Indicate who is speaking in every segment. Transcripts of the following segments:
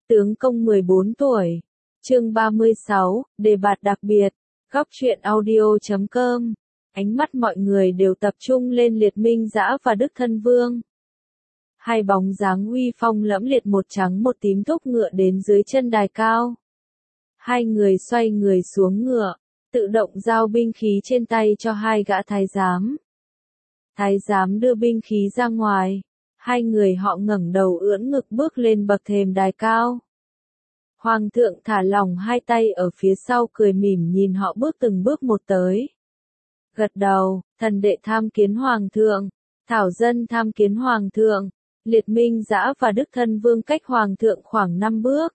Speaker 1: Tướng công 14 tuổi. Chương 36, đề bạt đặc biệt. Góc truyện audio.com. Ánh mắt mọi người đều tập trung lên Liệt Minh Dã và Đức Thân Vương. Hai bóng dáng uy phong lẫm liệt một trắng một tím thúc ngựa đến dưới chân đài cao. Hai người xoay người xuống ngựa, tự động giao binh khí trên tay cho hai gã thái giám. Thái giám đưa binh khí ra ngoài, hai người họ ngẩng đầu ưỡn ngực bước lên bậc thềm đài cao. Hoàng thượng thả lỏng hai tay ở phía sau cười mỉm nhìn họ bước từng bước một tới. Gật đầu, thần đệ tham kiến hoàng thượng, thảo dân tham kiến hoàng thượng. Liệt Minh Dã và Đức Thân Vương cách hoàng thượng khoảng 5 bước.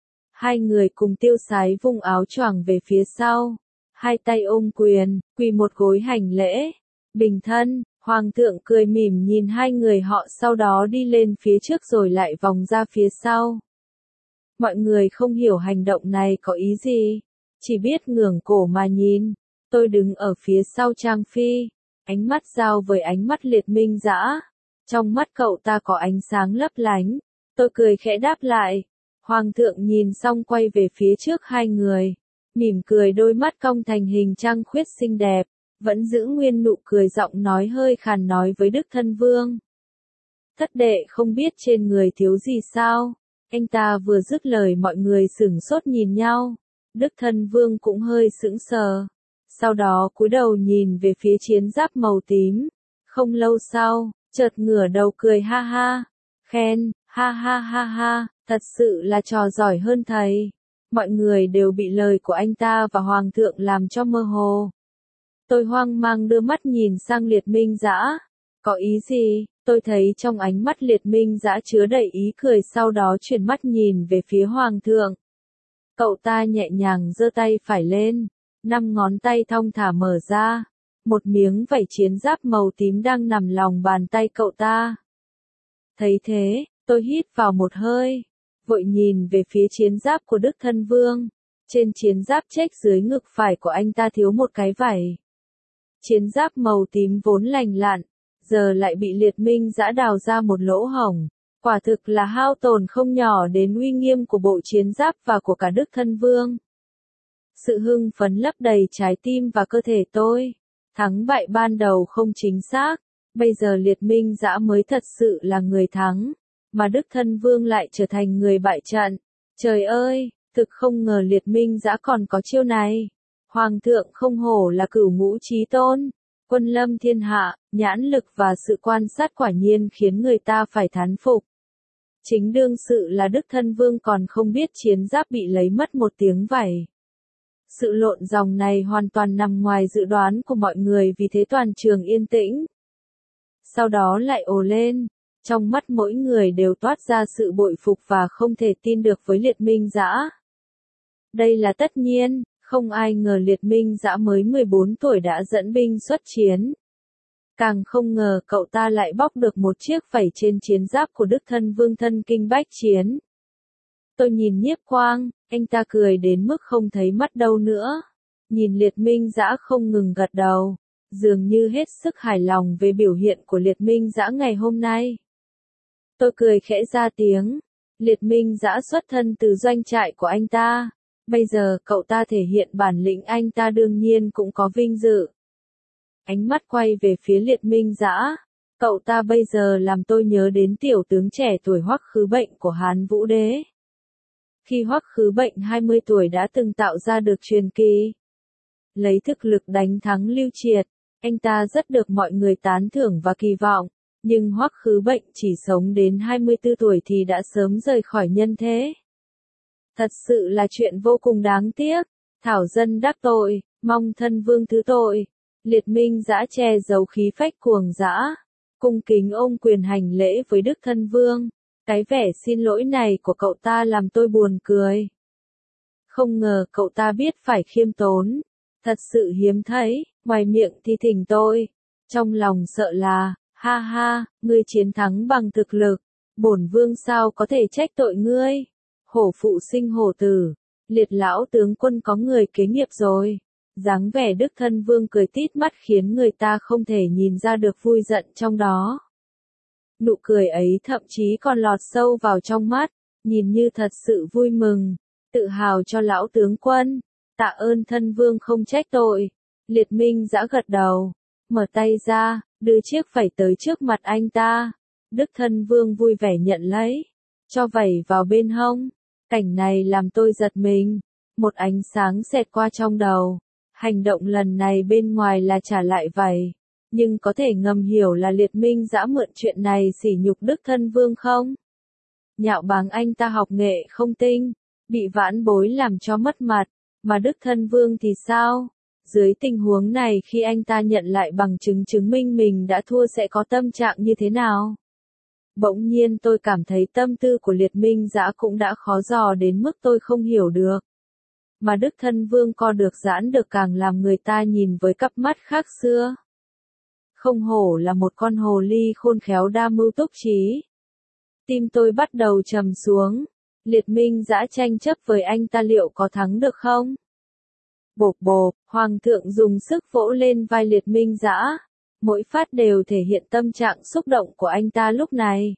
Speaker 1: Hai người cùng tiêu sái vung áo choàng về phía sau, hai tay ôm quyền, quỳ một gối hành lễ. Bình thân, hoàng thượng cười mỉm nhìn hai người họ sau đó đi lên phía trước rồi lại vòng ra phía sau. Mọi người không hiểu hành động này có ý gì, chỉ biết ngẩng cổ mà nhìn. Tôi đứng ở phía sau Trang Phi, ánh mắt giao với ánh mắt Liệt Minh Dã. Trong mắt cậu ta có ánh sáng lấp lánh. Tôi cười khẽ đáp lại. Hoàng thượng nhìn xong quay về phía trước hai người, mỉm cười đôi mắt cong thành hình trăng khuyết xinh đẹp, vẫn giữ nguyên nụ cười giọng nói hơi khàn nói với Đức Thân Vương. Thất đệ không biết trên người thiếu gì sao? Anh ta vừa dứt lời mọi người sửng sốt nhìn nhau. Đức Thân Vương cũng hơi sững sờ. Sau đó cúi đầu nhìn về phía chiến giáp màu tím. Không lâu sau, chợt ngửa đầu cười ha ha. Khen, ha ha ha ha, thật sự là trò giỏi hơn thầy. Mọi người đều bị lời của anh ta và hoàng thượng làm cho mơ hồ. Tôi hoang mang đưa mắt nhìn sang Liệt Minh Dã. Có ý gì? Tôi thấy trong ánh mắt Liệt Minh Dã chứa đầy ý cười sau đó chuyển mắt nhìn về phía hoàng thượng. Cậu ta nhẹ nhàng giơ tay phải lên, 5 ngón tay thong thả mở ra. Một miếng vảy chiến giáp màu tím đang nằm lòng bàn tay cậu ta. Thấy thế, tôi hít vào một hơi, vội nhìn về phía chiến giáp của Đức Thân Vương. Trên chiến giáp chếch dưới ngực phải của anh ta thiếu một cái vảy. Chiến giáp màu tím vốn lành lặn, giờ lại bị Liệt Minh Dã đào ra một lỗ hổng. Quả thực là hao tổn không nhỏ đến uy nghiêm của bộ chiến giáp và của cả Đức Thân Vương. Sự hưng phấn lấp đầy trái tim và cơ thể tôi. Thắng bại ban đầu không chính xác, bây giờ Liệt Minh Dã mới thật sự là người thắng, mà Đức Thân Vương lại trở thành người bại trận. Trời ơi, thực không ngờ Liệt Minh Dã còn có chiêu này. Hoàng thượng không hổ là cửu ngũ chí tôn, quân lâm thiên hạ, nhãn lực và sự quan sát quả nhiên khiến người ta phải thán phục. Chính đương sự là Đức Thân Vương còn không biết chiến giáp bị lấy mất một tiếng vảy. Sự lộn dòng này hoàn toàn nằm ngoài dự đoán của mọi người vì thế toàn trường yên tĩnh. Sau đó lại ồ lên, trong mắt mỗi người đều toát ra sự bội phục và không thể tin được với Liệt Minh Dã. Đây là tất nhiên, không ai ngờ Liệt Minh Dã mới 14 tuổi đã dẫn binh xuất chiến. Càng không ngờ cậu ta lại bóc được một chiếc vảy trên chiến giáp của Đức Thân Vương thân kinh bách chiến. Tôi nhìn Nhiếp Quang, anh ta cười đến mức không thấy mắt đâu nữa. Nhìn Liệt Minh Dã không ngừng gật đầu, dường như hết sức hài lòng về biểu hiện của Liệt Minh Dã ngày hôm nay. Tôi cười khẽ ra tiếng. Liệt Minh Dã xuất thân từ doanh trại của anh ta. Bây giờ cậu ta thể hiện bản lĩnh anh ta đương nhiên cũng có vinh dự. Ánh mắt quay về phía Liệt Minh Dã. Cậu ta bây giờ làm tôi nhớ đến tiểu tướng trẻ tuổi Hoắc Khứ Bệnh của Hán Vũ Đế. Khi Hoắc Khứ Bệnh 20 tuổi đã từng tạo ra được truyền kỳ. Lấy thực lực đánh thắng Lưu Triệt, anh ta rất được mọi người tán thưởng và kỳ vọng. Nhưng Hoắc Khứ Bệnh chỉ sống đến 24 tuổi thì đã sớm rời khỏi nhân thế. Thật sự là chuyện vô cùng đáng tiếc. Thảo dân đắc tội, mong Thân Vương thứ tội. Liệt Minh Dã che giấu khí phách cuồng dã, cung kính ôm quyền hành lễ với Đức Thân Vương. Cái vẻ xin lỗi này của cậu ta làm tôi buồn cười. Không ngờ cậu ta biết phải khiêm tốn. Thật sự hiếm thấy, ngoài miệng thì thỉnh tôi. Trong lòng sợ là, ha ha, ngươi chiến thắng bằng thực lực. Bổn vương sao có thể trách tội ngươi. Hổ phụ sinh hổ tử. Liệt lão tướng quân có người kế nghiệp rồi. Dáng vẻ Đức Thân Vương cười tít mắt khiến người ta không thể nhìn ra được vui giận trong đó. Nụ cười ấy thậm chí còn lọt sâu vào trong mắt. nhìn như thật sự vui mừng, tự hào cho lão tướng quân, tạ ơn thân vương không trách tội. Liệt Minh Dã gật đầu, mở tay ra, đưa chiếc phẩy tới trước mặt anh ta. Đức thân vương vui vẻ nhận lấy, cho vẩy vào bên hông. Cảnh này làm tôi giật mình, một ánh sáng xẹt qua trong đầu. Hành động lần này bên ngoài là trả lại vẩy, nhưng có thể ngầm hiểu là Liệt Minh Dã mượn chuyện này sỉ nhục Đức thân vương không? Nhạo báng anh ta học nghệ không tinh, bị vãn bối làm cho mất mặt, mà Đức thân vương thì sao? Dưới tình huống này khi anh ta nhận lại bằng chứng chứng minh mình đã thua sẽ có tâm trạng như thế nào? Bỗng nhiên tôi cảm thấy tâm tư của Liệt Minh Dã cũng đã khó dò đến mức tôi không hiểu được. Mà Đức thân vương co được giãn được càng làm người ta nhìn với cặp mắt khác xưa. Không hổ là một con hồ ly khôn khéo đa mưu túc trí. Tim tôi bắt đầu trầm xuống. Liệt Minh Dã tranh chấp với anh ta liệu có thắng được không? Bộp bộp, Hoàng thượng dùng sức vỗ lên vai Liệt Minh Dã. Mỗi phát đều thể hiện tâm trạng xúc động của anh ta lúc này.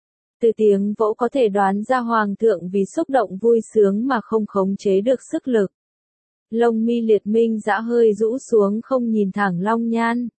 Speaker 1: Từ tiếng vỗ có thể đoán ra Hoàng thượng vì xúc động vui sướng mà không khống chế được sức lực. Lông mi Liệt Minh Dã hơi rũ xuống không nhìn thẳng Long Nhan.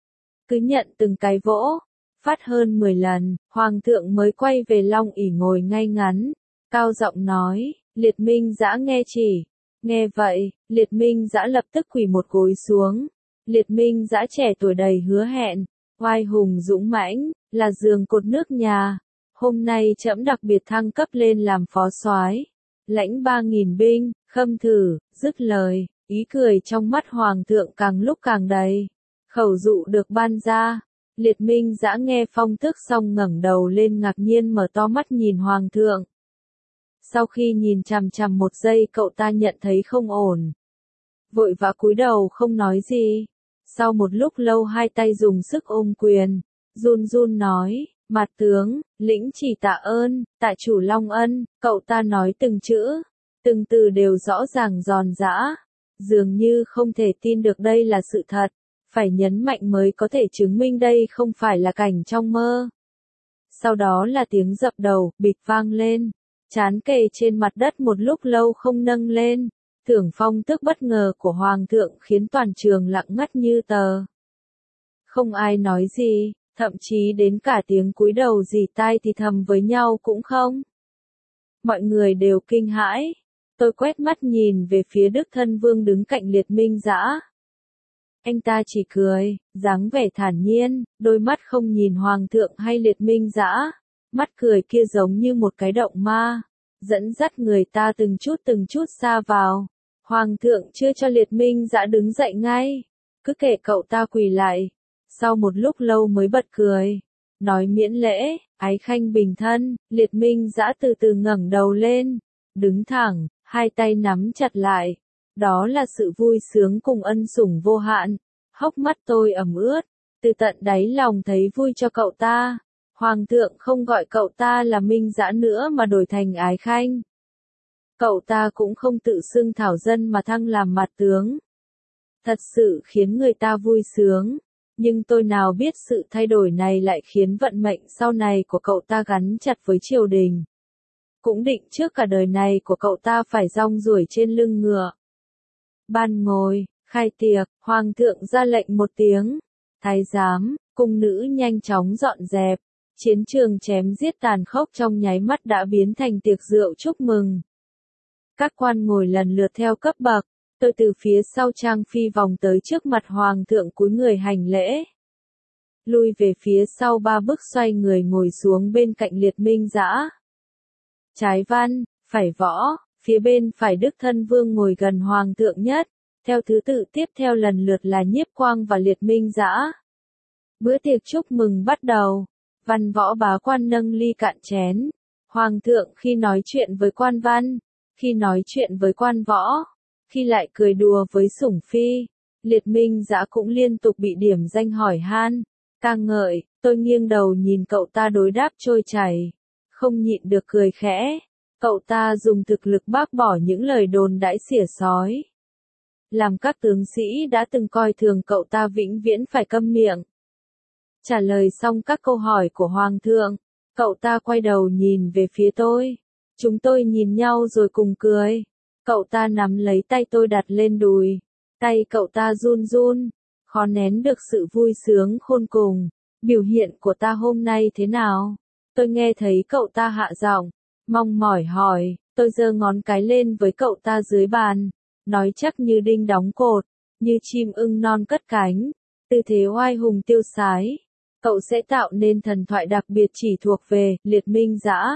Speaker 1: Cứ nhận từng cái vỗ, phát hơn 10 lần, Hoàng thượng mới quay về Long ỷ ngồi ngay ngắn, cao giọng nói, Liệt Minh Dã nghe chỉ. Nghe vậy, Liệt Minh Dã lập tức quỳ một gối xuống. Liệt Minh Dã trẻ tuổi đầy hứa hẹn, oai hùng dũng mãnh, là giường cột nước nhà. Hôm nay trẫm đặc biệt thăng cấp lên làm phó soái, lãnh 3.000 binh, khâm thử, dứt lời, ý cười trong mắt Hoàng thượng càng lúc càng đầy. Khẩu dụ được ban ra, Liệt Minh Dã nghe phong tước xong ngẩng đầu lên ngạc nhiên mở to mắt nhìn Hoàng thượng. Sau khi nhìn chằm chằm một giây cậu ta nhận thấy không ổn. Vội vã cúi đầu không nói gì. Sau một lúc lâu hai tay dùng sức ôm quyền, run run nói, mặt tướng, lĩnh chỉ tạ ơn, tạ chủ Long ân, cậu ta nói từng chữ, từng từ đều rõ ràng giòn giã. Dường như không thể tin được đây là sự thật, phải nhấn mạnh mới có thể chứng minh đây không phải là cảnh trong mơ. Sau đó là tiếng dập đầu, bịch vang lên. Chán kề trên mặt đất một lúc lâu không nâng lên. Thưởng phong tước bất ngờ của Hoàng thượng khiến toàn trường lặng ngắt như tờ. Không ai nói gì, thậm chí đến cả tiếng cúi đầu rỉ tai thì thầm với nhau cũng không. Mọi người đều kinh hãi. Tôi quét mắt nhìn về phía Đức thân vương đứng cạnh Liệt Minh Dã. Anh ta chỉ cười, dáng vẻ thản nhiên, đôi mắt không nhìn Hoàng thượng hay Liệt Minh Dã. Mắt cười kia giống như một cái động ma, dẫn dắt người ta từng chút xa vào. Hoàng thượng chưa cho Liệt Minh Dã đứng dậy ngay, cứ kệ cậu ta quỳ lại. Sau một lúc lâu mới bật cười, nói miễn lễ, ái khanh bình thân. Liệt Minh Dã từ từ ngẩng đầu lên, đứng thẳng, hai tay nắm chặt lại. Đó là sự vui sướng cùng ân sủng vô hạn. Hốc mắt tôi ẩm ướt, từ tận đáy lòng thấy vui cho cậu ta. Hoàng thượng không gọi cậu ta là Minh Dã nữa mà đổi thành ái khanh. Cậu ta cũng không tự xưng thảo dân mà thăng làm mặt tướng. Thật sự khiến người ta vui sướng. Nhưng tôi nào biết sự thay đổi này lại khiến vận mệnh sau này của cậu ta gắn chặt với triều đình. Cũng định trước cả đời này của cậu ta phải rong ruổi trên lưng ngựa. Ban ngồi, khai tiệc, Hoàng thượng ra lệnh một tiếng. Thái giám, cung nữ nhanh chóng dọn dẹp. Chiến trường chém giết tàn khốc trong nháy mắt đã biến thành tiệc rượu chúc mừng. Các quan ngồi lần lượt theo cấp bậc, tôi từ phía sau trang phi vòng tới trước mặt Hoàng thượng cúi người hành lễ. Lui về phía sau 3 bước xoay người ngồi xuống bên cạnh Liệt Minh Dã. Trái văn, phải võ, phía bên phải Đức thân vương ngồi gần Hoàng thượng nhất, theo thứ tự tiếp theo lần lượt là Nhiếp Quang và Liệt Minh Dã. Bữa tiệc chúc mừng bắt đầu. Văn võ bá quan nâng ly cạn chén. Hoàng thượng khi nói chuyện với quan văn, khi nói chuyện với quan võ, khi lại cười đùa với sủng phi. Liệt Minh Dã cũng liên tục bị điểm danh hỏi han, ca ngợi. Tôi nghiêng đầu nhìn cậu ta đối đáp trôi chảy, không nhịn được cười khẽ. Cậu ta dùng thực lực bác bỏ những lời đồn đãi xỉa xói. Làm các tướng sĩ đã từng coi thường cậu ta vĩnh viễn phải câm miệng. Trả lời xong các câu hỏi của Hoàng thượng, cậu ta quay đầu nhìn về phía tôi. Chúng tôi nhìn nhau rồi cùng cười. Cậu ta nắm lấy tay tôi đặt lên đùi. Tay cậu ta run run, khó nén được sự vui sướng khôn cùng. Biểu hiện của ta hôm nay thế nào? Tôi nghe thấy cậu ta hạ giọng, mong mỏi hỏi. Tôi giơ ngón cái lên với cậu ta dưới bàn, nói chắc như đinh đóng cột, như chim ưng non cất cánh, tư thế oai hùng tiêu sái. Cậu sẽ tạo nên thần thoại đặc biệt chỉ thuộc về Liệt Minh Dã.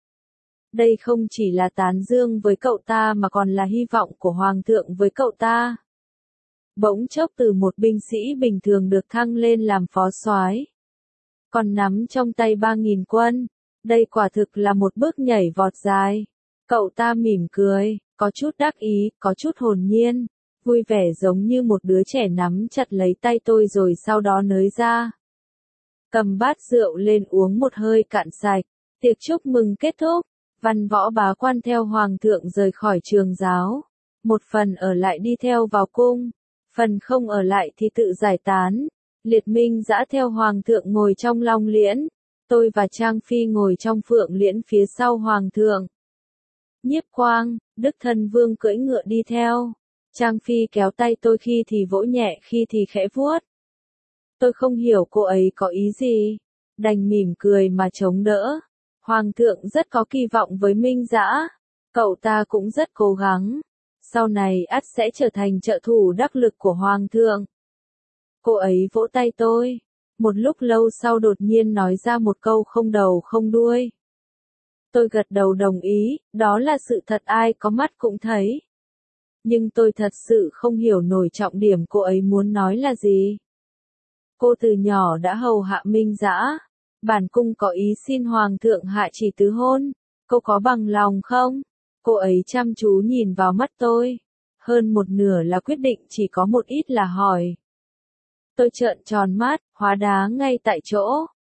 Speaker 1: Đây không chỉ là tán dương với cậu ta mà còn là hy vọng của Hoàng thượng với cậu ta. Bỗng chốc từ một binh sĩ bình thường được thăng lên làm phó soái, còn nắm trong tay 3.000 quân. Đây quả thực là một bước nhảy vọt dài. Cậu ta mỉm cười, có chút đắc ý, có chút hồn nhiên, vui vẻ giống như một đứa trẻ nắm chặt lấy tay tôi rồi sau đó nới ra. Cầm bát rượu lên uống một hơi cạn sạch. Tiệc chúc mừng kết thúc. Văn võ bá quan theo Hoàng thượng rời khỏi trường giáo. Một phần ở lại đi theo vào cung, phần không ở lại thì tự giải tán. Liệt Minh Dã theo Hoàng thượng ngồi trong Long Liễn. Tôi và Trang Phi ngồi trong Phượng Liễn phía sau Hoàng thượng. Nhiếp Quang, Đức Thân Vương cưỡi ngựa đi theo. Trang Phi kéo tay tôi khi thì vỗ nhẹ khi thì khẽ vuốt. Tôi không hiểu cô ấy có ý gì, đành mỉm cười mà chống đỡ. Hoàng thượng rất có kỳ vọng với Minh Dã, cậu ta cũng rất cố gắng. Sau này ắt sẽ trở thành trợ thủ đắc lực của Hoàng thượng. Cô ấy vỗ tay tôi. Một lúc lâu sau đột nhiên nói ra một câu không đầu không đuôi. Tôi gật đầu đồng ý, đó là sự thật ai có mắt cũng thấy. Nhưng tôi thật sự không hiểu nổi trọng điểm cô ấy muốn nói là gì. Cô từ nhỏ đã hầu hạ Minh Dã. Bản cung có ý xin Hoàng thượng hạ chỉ tứ hôn. Cô có bằng lòng không? Cô ấy chăm chú nhìn vào mắt tôi. Hơn một nửa là quyết định, chỉ có một ít là hỏi. Tôi trợn tròn mắt, hóa đá ngay tại chỗ.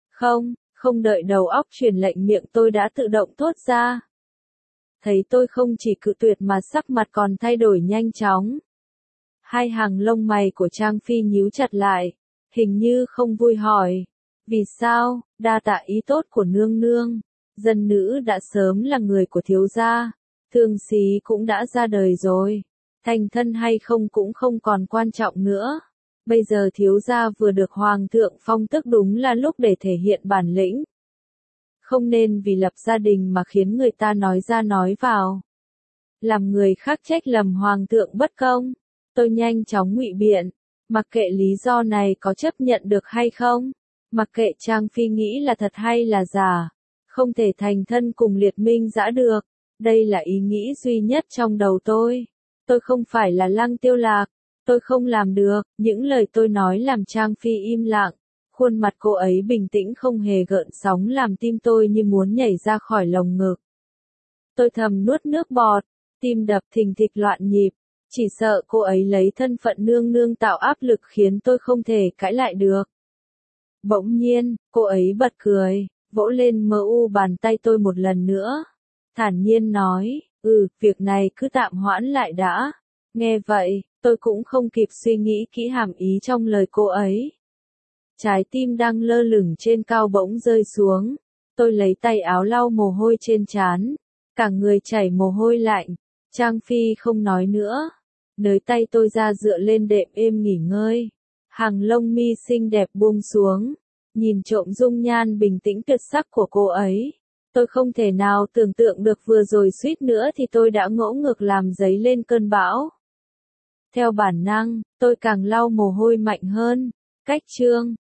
Speaker 1: Không đợi đầu óc truyền lệnh miệng tôi đã tự động thốt ra. Thấy tôi không chỉ cự tuyệt mà sắc mặt còn thay đổi nhanh chóng. Hai hàng lông mày của Trang Phi nhíu chặt lại, hình như không vui hỏi. Vì sao? Đa tạ ý tốt của nương nương. Dân nữ đã sớm là người của thiếu gia. Thương xí cũng đã ra đời rồi. Thành thân hay không cũng không còn quan trọng nữa. Bây giờ thiếu gia vừa được Hoàng thượng phong tước, đúng là lúc để thể hiện bản lĩnh. Không nên vì lập gia đình mà khiến người ta nói ra nói vào. Làm người khác trách lầm Hoàng thượng bất công. Tôi nhanh chóng ngụy biện. Mặc kệ lý do này có chấp nhận được hay không. Mặc kệ Trang Phi nghĩ là thật hay là giả. Không thể thành thân cùng Liệt Minh Dã được. Đây là ý nghĩ duy nhất trong đầu tôi. Tôi không phải là Lăng Tiêu Lạc. Tôi không làm được. Những lời tôi nói làm Trang Phi im lặng. Khuôn mặt cô ấy bình tĩnh không hề gợn sóng làm tim tôi như muốn nhảy ra khỏi lồng ngực. Tôi thầm nuốt nước bọt. Tim đập thình thịch loạn nhịp. Chỉ sợ cô ấy lấy thân phận nương nương tạo áp lực khiến tôi không thể cãi lại được. Bỗng nhiên, cô ấy bật cười, vỗ lên mờ u bàn tay tôi một lần nữa. Thản nhiên nói, việc này cứ tạm hoãn lại đã. Nghe vậy, tôi cũng không kịp suy nghĩ kỹ hàm ý trong lời cô ấy. Trái tim đang lơ lửng trên cao bỗng rơi xuống. Tôi lấy tay áo lau mồ hôi trên trán. Cả người chảy mồ hôi lạnh. Trang Phi không nói nữa. Nới tay tôi ra dựa lên đệm êm nghỉ ngơi. Hàng lông mi xinh đẹp buông xuống. Nhìn trộm dung nhan bình tĩnh tuyệt sắc của cô ấy. Tôi không thể nào tưởng tượng được vừa rồi suýt nữa thì tôi đã ngỗ ngược làm dấy lên cơn bão. Theo bản năng, tôi càng lau mồ hôi mạnh hơn. Cách chương